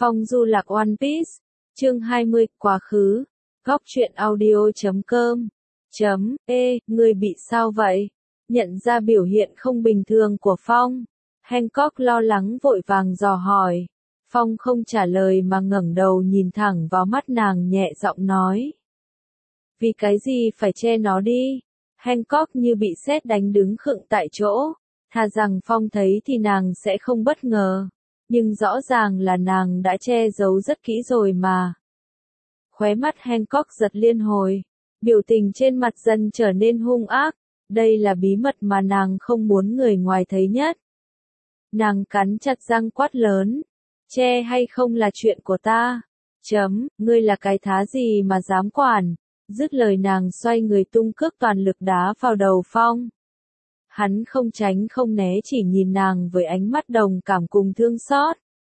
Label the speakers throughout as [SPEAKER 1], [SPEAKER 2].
[SPEAKER 1] Phong du lạc One Piece, chương 20, quá khứ, góc truyện audio.com. Ngươi bị sao vậy? Nhận ra biểu hiện không bình thường của Phong, Hancock lo lắng vội vàng dò hỏi. Phong không trả lời mà ngẩng đầu nhìn thẳng vào mắt nàng nhẹ giọng nói. Vì cái gì phải che nó đi? Hancock như bị sét đánh đứng khựng tại chỗ, thà rằng Phong thấy thì nàng sẽ không bất ngờ, nhưng rõ ràng là nàng đã che giấu rất kỹ rồi mà. Khóe mắt Hancock giật liên hồi, biểu tình trên mặt dần trở nên hung ác, đây là bí mật mà nàng không muốn người ngoài thấy nhất. Nàng cắn chặt răng quát lớn, che hay không là chuyện của ta. Ngươi là cái thá gì mà dám quản? Dứt lời nàng xoay người tung cước toàn lực đá vào đầu Phong. Hắn không tránh không né chỉ nhìn nàng với ánh mắt đồng cảm cùng thương xót.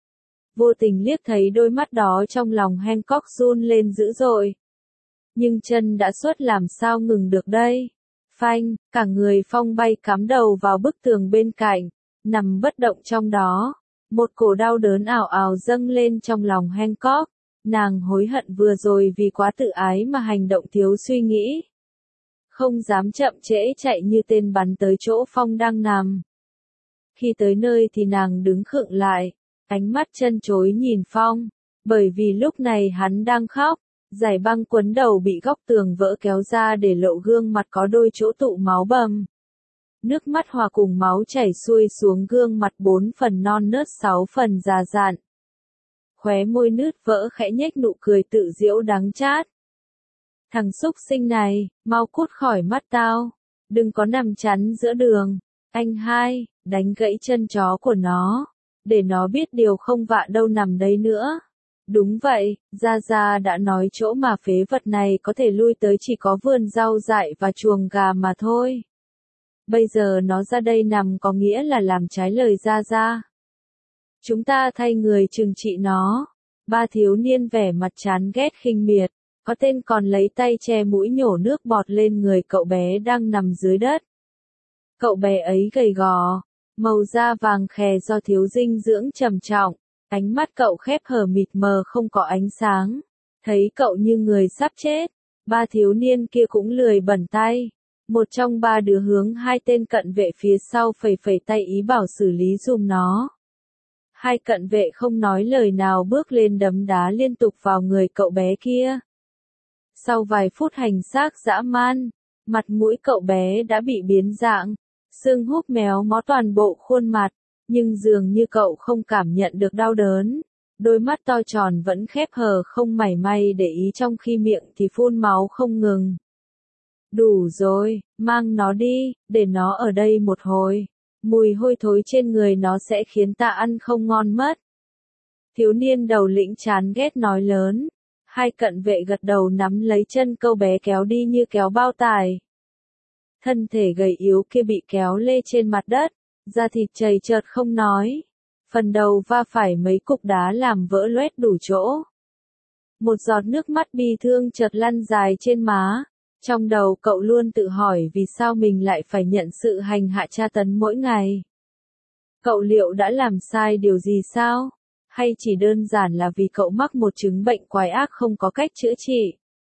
[SPEAKER 1] Vô tình liếc thấy đôi mắt đó trong lòng Hancock run lên dữ dội. Nhưng chân đã xuất làm sao ngừng được đây? Phanh, cả người Phong bay cắm đầu vào bức tường bên cạnh, nằm bất động trong đó. Một cổ đau đớn ảo ảo dâng lên trong lòng Hancock. Nàng hối hận vừa rồi vì quá tự ái mà hành động thiếu suy nghĩ. Không dám chậm trễ chạy như tên bắn tới chỗ Phong đang nằm. Khi tới nơi thì nàng đứng khựng lại, ánh mắt trân trối nhìn Phong, bởi vì lúc này hắn đang khóc, dải băng quấn đầu bị góc tường vỡ kéo ra để lộ gương mặt có đôi chỗ tụ máu bầm. Nước mắt hòa cùng máu chảy xuôi xuống gương mặt 4 phần non nớt 6 phần già dặn. Khóe môi nứt vỡ khẽ nhếch nụ cười tự giễu đắng chát. Thằng xúc sinh này, mau cút khỏi mắt tao, đừng có nằm chắn giữa đường. Anh hai, đánh gãy chân chó của nó, để nó biết điều không vạ đâu nằm đấy nữa. Đúng vậy, Gia Gia đã nói chỗ mà phế vật này có thể lui tới chỉ có vườn rau dại và chuồng gà mà thôi. Bây giờ nó ra đây nằm có nghĩa là làm trái lời Gia Gia. Chúng ta thay người trừng trị nó. Ba thiếu niên vẻ mặt chán ghét khinh miệt, có tên còn lấy tay che mũi nhổ nước bọt lên người cậu bé đang nằm dưới đất. Cậu bé ấy gầy gò, màu da vàng khè do thiếu dinh dưỡng trầm trọng, ánh mắt cậu khép hờ mịt mờ không có ánh sáng. Thấy cậu như người sắp chết, ba thiếu niên kia cũng lười bẩn tay. Một trong ba đứa hướng hai tên cận vệ phía sau phẩy phẩy tay ý bảo xử lý giùm nó. Hai cận vệ không nói lời nào bước lên đấm đá liên tục vào người cậu bé kia. Sau vài phút hành xác dã man, mặt mũi cậu bé đã bị biến dạng, xương húp méo mó toàn bộ khuôn mặt, nhưng dường như cậu không cảm nhận được đau đớn. Đôi mắt to tròn vẫn khép hờ không mảy may để ý trong khi miệng thì phun máu không ngừng. Đủ rồi, mang nó đi, để nó ở đây một hồi. Mùi hôi thối trên người nó sẽ khiến ta ăn không ngon mất. Thiếu niên đầu lĩnh chán ghét nói lớn. Hai cận vệ gật đầu nắm lấy chân câu bé kéo đi như kéo bao tải. Thân thể gầy yếu kia bị kéo lê trên mặt đất, da thịt chầy chợt không nói. Phần đầu va phải mấy cục đá làm vỡ loét đủ chỗ. Một giọt nước mắt bi thương chợt lăn dài trên má. Trong đầu cậu luôn tự hỏi vì sao mình lại phải nhận sự hành hạ tra tấn mỗi ngày. Cậu liệu đã làm sai điều gì sao? Hay chỉ đơn giản là vì cậu mắc một chứng bệnh quái ác không có cách chữa trị?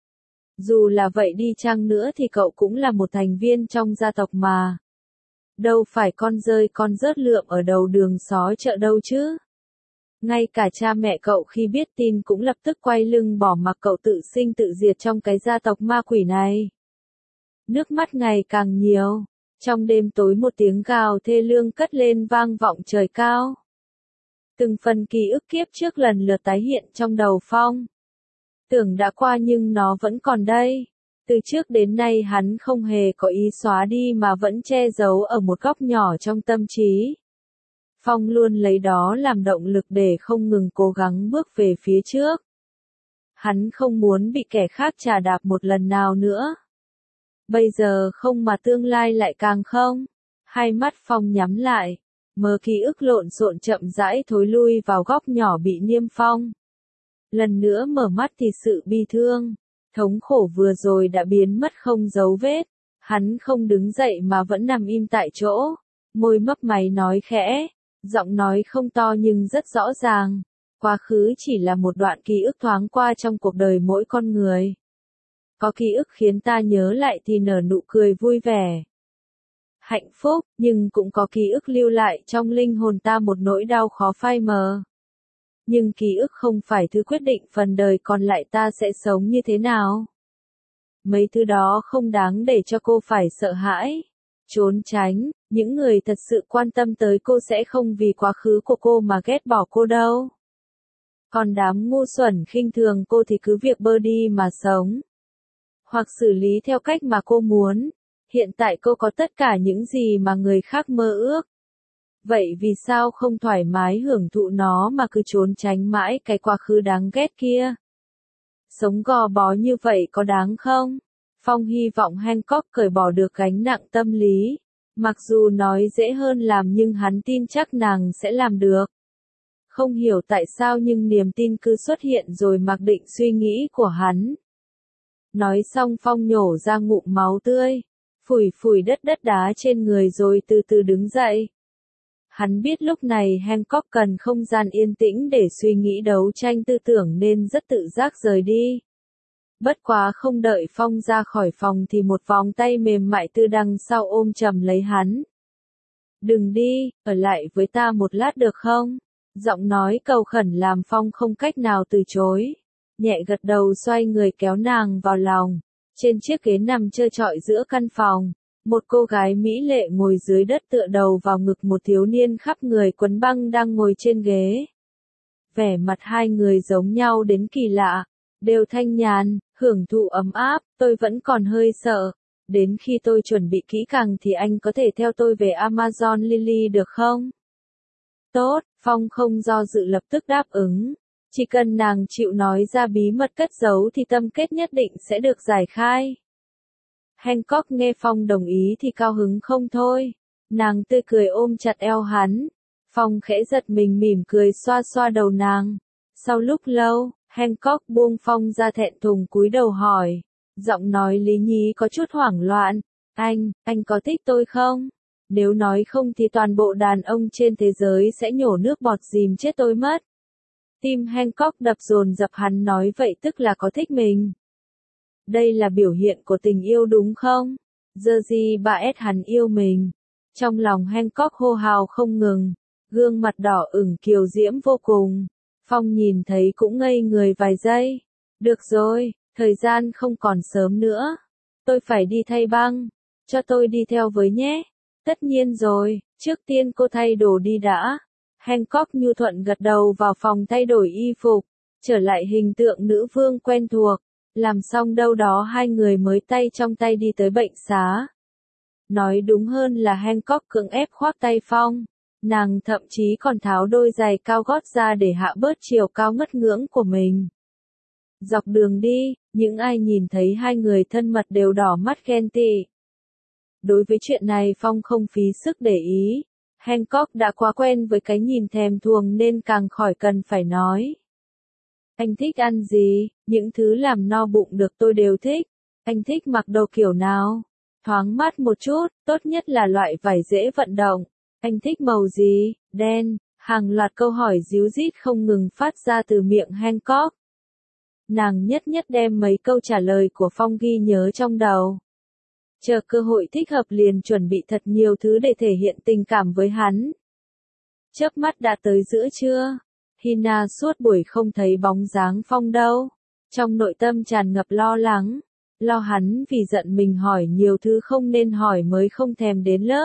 [SPEAKER 1] Dù là vậy đi chăng nữa thì cậu cũng là một thành viên trong gia tộc mà. Đâu phải con rơi con rớt lượm ở đầu đường xó chợ đâu chứ. Ngay cả cha mẹ cậu khi biết tin cũng lập tức quay lưng bỏ mặc cậu tự sinh tự diệt trong cái gia tộc ma quỷ này. Nước mắt ngày càng nhiều. Trong đêm tối một tiếng gào thê lương cất lên vang vọng trời cao. Từng phần ký ức kiếp trước lần lượt tái hiện trong đầu Phong. Tưởng đã qua nhưng nó vẫn còn đây. Từ trước đến nay hắn không hề có ý xóa đi mà vẫn che giấu ở một góc nhỏ trong tâm trí. Phong luôn lấy đó làm động lực để không ngừng cố gắng bước về phía trước. Hắn không muốn bị kẻ khác trà đạp một lần nào nữa. Bây giờ không mà tương lai lại càng không. Hai mắt Phong nhắm lại, mớ ký ức lộn xộn chậm rãi thối lui vào góc nhỏ bị niêm phong. Lần nữa mở mắt thì sự bi thương, thống khổ vừa rồi đã biến mất không dấu vết. Hắn không đứng dậy mà vẫn nằm im tại chỗ, môi mấp máy nói khẽ. Giọng nói không to nhưng rất rõ ràng. Quá khứ chỉ là một đoạn ký ức thoáng qua trong cuộc đời mỗi con người. Có ký ức khiến ta nhớ lại thì nở nụ cười vui vẻ, hạnh phúc, nhưng cũng có ký ức lưu lại trong linh hồn ta một nỗi đau khó phai mờ. Nhưng ký ức không phải thứ quyết định phần đời còn lại ta sẽ sống như thế nào. Mấy thứ đó không đáng để cho cô phải sợ hãi, trốn tránh. Những người thật sự quan tâm tới cô sẽ không vì quá khứ của cô mà ghét bỏ cô đâu. Còn đám ngu xuẩn khinh thường cô thì cứ việc bơ đi mà sống. Hoặc xử lý theo cách mà cô muốn. Hiện tại cô có tất cả những gì mà người khác mơ ước. Vậy vì sao không thoải mái hưởng thụ nó mà cứ trốn tránh mãi cái quá khứ đáng ghét kia? Sống gò bó như vậy có đáng không? Phong hy vọng Hancock cởi bỏ được gánh nặng tâm lý. Mặc dù nói dễ hơn làm nhưng hắn tin chắc nàng sẽ làm được. Không hiểu tại sao nhưng niềm tin cứ xuất hiện rồi mặc định suy nghĩ của hắn. Nói xong Phong nhổ ra ngụm máu tươi, phủi phủi đất đá trên người rồi từ từ đứng dậy. Hắn biết lúc này Hancock cần không gian yên tĩnh để suy nghĩ đấu tranh tư tưởng nên rất tự giác rời đi. Bất quá không đợi Phong ra khỏi phòng thì một vòng tay mềm mại từ đằng sau ôm chầm lấy hắn. Đừng đi, ở lại với ta một lát được không? Giọng nói cầu khẩn làm Phong không cách nào từ chối. Nhẹ gật đầu xoay người kéo nàng vào lòng. Trên chiếc ghế nằm trơ trọi giữa căn phòng, một cô gái mỹ lệ ngồi dưới đất tựa đầu vào ngực một thiếu niên khắp người quấn băng đang ngồi trên ghế. Vẻ mặt hai người giống nhau đến kỳ lạ, đều thanh nhàn, hưởng thụ ấm áp, tôi vẫn còn hơi sợ. Đến khi tôi chuẩn bị kỹ càng thì anh có thể theo tôi về Amazon Lily được không? Tốt, Phong không do dự lập tức đáp ứng. Chỉ cần nàng chịu nói ra bí mật cất giấu thì tâm kết nhất định sẽ được giải khai. Hancock nghe Phong đồng ý thì cao hứng không thôi. Nàng tươi cười ôm chặt eo hắn. Phong khẽ giật mình mỉm cười xoa xoa đầu nàng. Sau lúc lâu, Hancock buông Phong ra thẹn thùng cúi đầu hỏi. Giọng nói lý nhí có chút hoảng loạn. Anh có thích tôi không? Nếu nói không thì toàn bộ đàn ông trên thế giới sẽ nhổ nước bọt dìm chết tôi mất. Tim Hancock đập dồn dập hắn nói vậy tức là có thích mình. Đây là biểu hiện của tình yêu đúng không? Giờ gì bà ép hắn yêu mình. Trong lòng Hancock hô hào không ngừng, gương mặt đỏ ửng kiều diễm vô cùng. Phong nhìn thấy cũng ngây người vài giây. Được rồi, thời gian không còn sớm nữa. Tôi phải đi thay băng. Cho tôi đi theo với nhé. Tất nhiên rồi, trước tiên cô thay đồ đi đã. Hancock nhu thuận gật đầu vào phòng thay đổi y phục, trở lại hình tượng nữ vương quen thuộc. Làm xong đâu đó hai người mới tay trong tay đi tới bệnh xá. Nói đúng hơn là Hancock cưỡng ép khoác tay Phong. Nàng thậm chí còn tháo đôi giày cao gót ra để hạ bớt chiều cao ngất ngưỡng của mình. Dọc đường đi, những ai nhìn thấy hai người thân mật đều đỏ mắt ghen tị. Đối với chuyện này Phong không phí sức để ý. Hancock đã quá quen với cái nhìn thèm thuồng nên càng khỏi cần phải nói. Anh thích ăn gì? Những thứ làm no bụng được tôi đều thích. Anh thích mặc đồ kiểu nào? Thoáng mát một chút, tốt nhất là loại vải dễ vận động. Anh thích màu gì? Đen. Hàng loạt câu hỏi díu dít không ngừng phát ra từ miệng Hancock. Nàng nhất nhất đem mấy câu trả lời của Phong ghi nhớ trong đầu. Chờ cơ hội thích hợp liền chuẩn bị thật nhiều thứ để thể hiện tình cảm với hắn. Chớp mắt đã tới giữa trưa. Hina suốt buổi không thấy bóng dáng Phong đâu. Trong nội tâm tràn ngập lo lắng. Lo hắn vì giận mình hỏi nhiều thứ không nên hỏi mới không thèm đến lớp.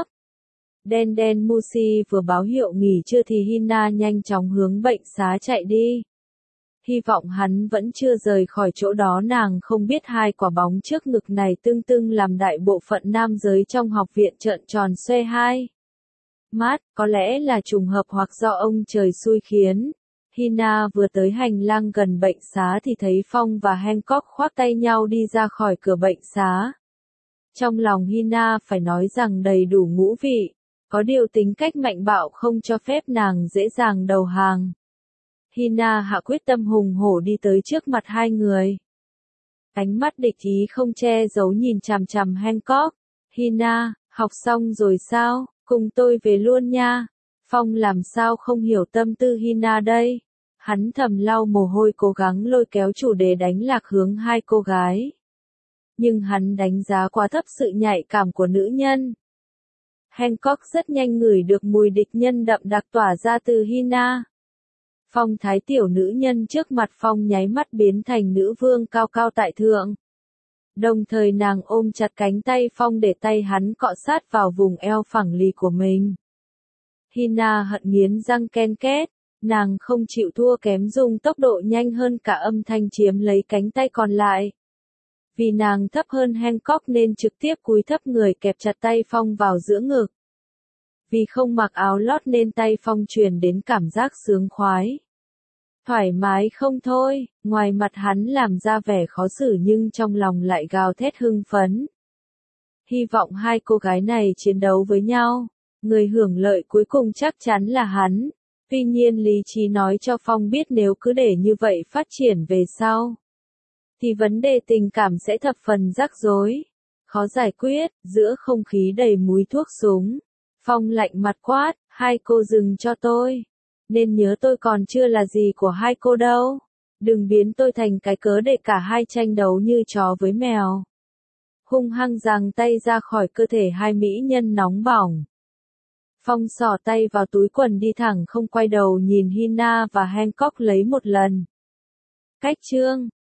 [SPEAKER 1] Đen Musi vừa báo hiệu nghỉ trưa thì Hina nhanh chóng hướng bệnh xá chạy đi. Hy vọng hắn vẫn chưa rời khỏi chỗ đó. Nàng không biết hai quả bóng trước ngực này tương tự làm đại bộ phận nam giới trong học viện trợn tròn xoe hai mắt, có lẽ là trùng hợp hoặc do ông trời xui khiến. Hina vừa tới hành lang gần bệnh xá thì thấy Phong và Hancock khoác tay nhau đi ra khỏi cửa bệnh xá. Trong lòng Hina phải nói rằng đầy đủ ngũ vị, có điều tính cách mạnh bạo không cho phép nàng dễ dàng đầu hàng. Hina hạ quyết tâm hùng hổ đi tới trước mặt hai người. Ánh mắt địch ý không che giấu nhìn chằm chằm Hancock. Hina, học xong rồi sao? Cùng tôi về luôn nha. Phong làm sao không hiểu tâm tư Hina đây. Hắn thầm lau mồ hôi cố gắng lôi kéo chủ đề đánh lạc hướng hai cô gái. Nhưng hắn đánh giá quá thấp sự nhạy cảm của nữ nhân. Hancock rất nhanh ngửi được mùi địch nhân đậm đặc tỏa ra từ Hina. Phong thái tiểu nữ nhân trước mặt Phong nháy mắt biến thành nữ vương cao cao tại thượng. Đồng thời nàng ôm chặt cánh tay Phong để tay hắn cọ sát vào vùng eo phẳng lì của mình. Hina hận nghiến răng ken két, nàng không chịu thua kém dùng tốc độ nhanh hơn cả âm thanh chiếm lấy cánh tay còn lại. Vì nàng thấp hơn Hancock nên trực tiếp cúi thấp người kẹp chặt tay Phong vào giữa ngực. Vì không mặc áo lót nên tay Phong truyền đến cảm giác sướng khoái. Thoải mái không thôi, ngoài mặt hắn làm ra vẻ khó xử nhưng trong lòng lại gào thét hưng phấn. Hy vọng hai cô gái này chiến đấu với nhau, người hưởng lợi cuối cùng chắc chắn là hắn. Tuy nhiên lý trí nói cho Phong biết nếu cứ để như vậy phát triển về sau, thì vấn đề tình cảm sẽ thập phần rắc rối, khó giải quyết, giữa không khí đầy mùi thuốc súng. Phong lạnh mặt quát, hai cô dừng cho tôi. Nên nhớ tôi còn chưa là gì của hai cô đâu. Đừng biến tôi thành cái cớ để cả hai tranh đấu như chó với mèo. Hung hăng giằng tay ra khỏi cơ thể hai mỹ nhân nóng bỏng. Phong xỏ tay vào túi quần đi thẳng không quay đầu nhìn Hina và Hancock lấy một lần. Cách chương